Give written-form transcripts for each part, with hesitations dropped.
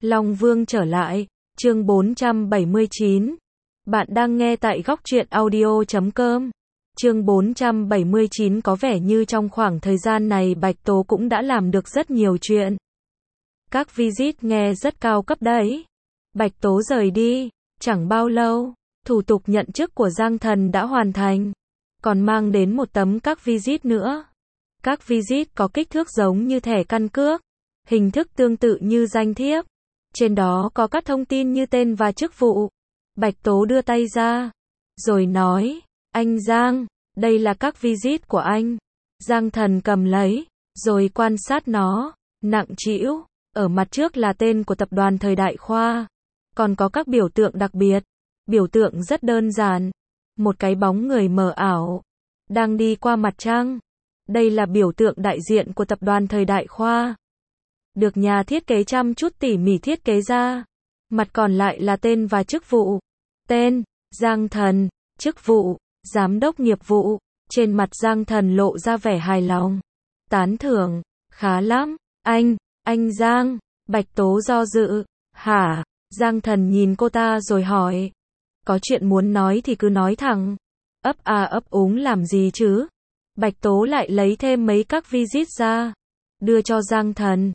Long Vương trở lại, chương 479. Bạn đang nghe tại góc truyện audio.com. Chương 479 có vẻ như trong khoảng thời gian này Bạch Tố cũng đã làm được rất nhiều chuyện. Các visit nghe rất cao cấp đấy. Bạch Tố rời đi, chẳng bao lâu, thủ tục nhận chức của Giang Thần đã hoàn thành, còn mang đến một tấm các visit nữa. Các visit có kích thước giống như thẻ căn cước, hình thức tương tự như danh thiếp. Trên đó có các thông tin như tên và chức vụ. Bạch Tố đưa tay ra, rồi nói, anh Giang, đây là các visit của anh. Giang Thần cầm lấy, rồi quan sát nó, nặng trĩu. Ở mặt trước là tên của tập đoàn Thời Đại Khoa. Còn có các biểu tượng đặc biệt. Biểu tượng rất đơn giản. Một cái bóng người mờ ảo, đang đi qua mặt trăng. Đây là biểu tượng đại diện của tập đoàn Thời Đại Khoa. Được nhà thiết kế chăm chút tỉ mỉ thiết kế ra. Mặt còn lại là tên và chức vụ. Tên, Giang Thần, chức vụ, giám đốc nghiệp vụ. Trên mặt Giang Thần lộ ra vẻ hài lòng. Tán thưởng, khá lắm, anh Giang. Bạch Tố do dự, hả? Giang Thần nhìn cô ta rồi hỏi. Có chuyện muốn nói thì cứ nói thẳng. Ấp úng làm gì chứ? Bạch Tố lại lấy thêm mấy các visit ra, đưa cho Giang Thần.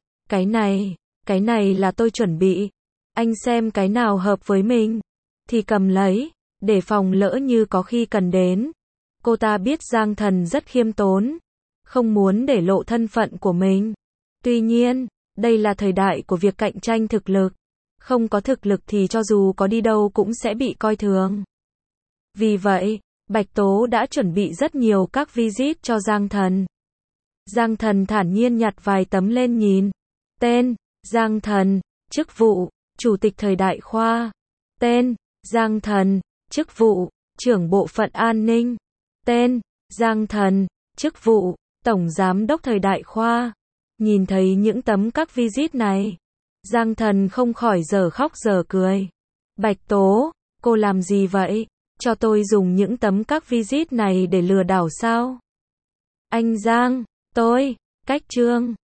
Cái này là tôi chuẩn bị. Anh xem cái nào hợp với mình thì cầm lấy, để phòng lỡ như có khi cần đến. Cô ta biết Giang Thần rất khiêm tốn, không muốn để lộ thân phận của mình. Tuy nhiên, đây là thời đại của việc cạnh tranh thực lực. Không có thực lực thì cho dù có đi đâu cũng sẽ bị coi thường. Vì vậy, Bạch Tố đã chuẩn bị rất nhiều các visit cho Giang Thần. Giang Thần thản nhiên nhặt vài tấm lên nhìn. Tên, Giang Thần, chức vụ, Chủ tịch Thời Đại Khoa. Tên, Giang Thần, chức vụ, trưởng bộ phận an ninh. Tên, Giang Thần, chức vụ, tổng giám đốc Thời Đại Khoa. Nhìn thấy những tấm các visit này, Giang Thần không khỏi giờ khóc giờ cười. Bạch Tố, cô làm gì vậy? Cho tôi dùng những tấm các visit này để lừa đảo sao? Anh Giang, cách Trương,